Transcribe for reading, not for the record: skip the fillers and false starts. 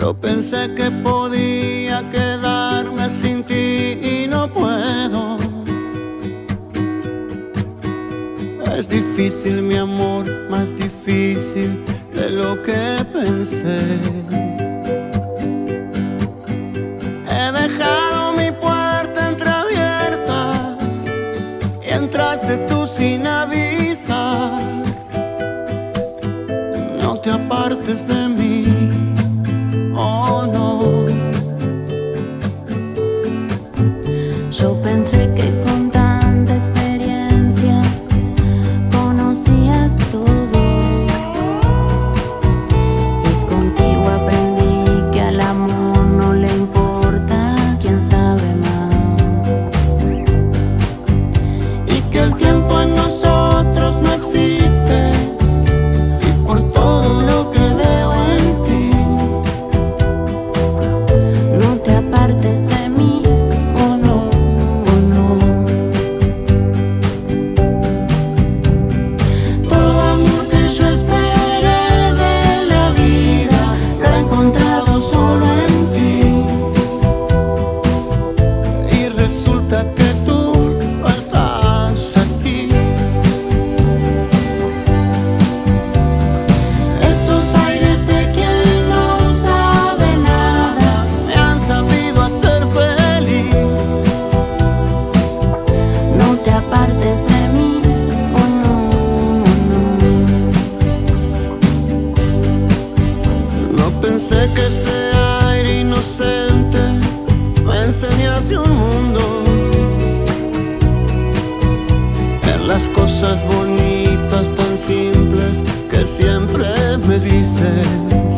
Yo pensé que podía quedarme sin ti y no puedo. Es difícil, mi amor, más difícil de lo que pensé. He dejado mi puerta entreabierta y entraste tú sin avisar. No te apartes de mí, oh no. Yo pensé que con tanta experiencia conocías todo, y contigo aprendí que al amor no le importa quién sabe más, Y que el tiempo en nosotros no existe, y por todo lo que veo en ti, no te apartes de mí. oh no, oh no. Todo amor que yo esperé de la vida lo he encontrado solo en ti. Y resulta que tú no estás aquí. Esos aires de quien no sabe nada me han sabido hacer feliz. No te apartes de mí, oh no, oh no. No pensé que ese aire inocente me enseñase un mundo, en las cosas bonitas tan simples que siempre me dices.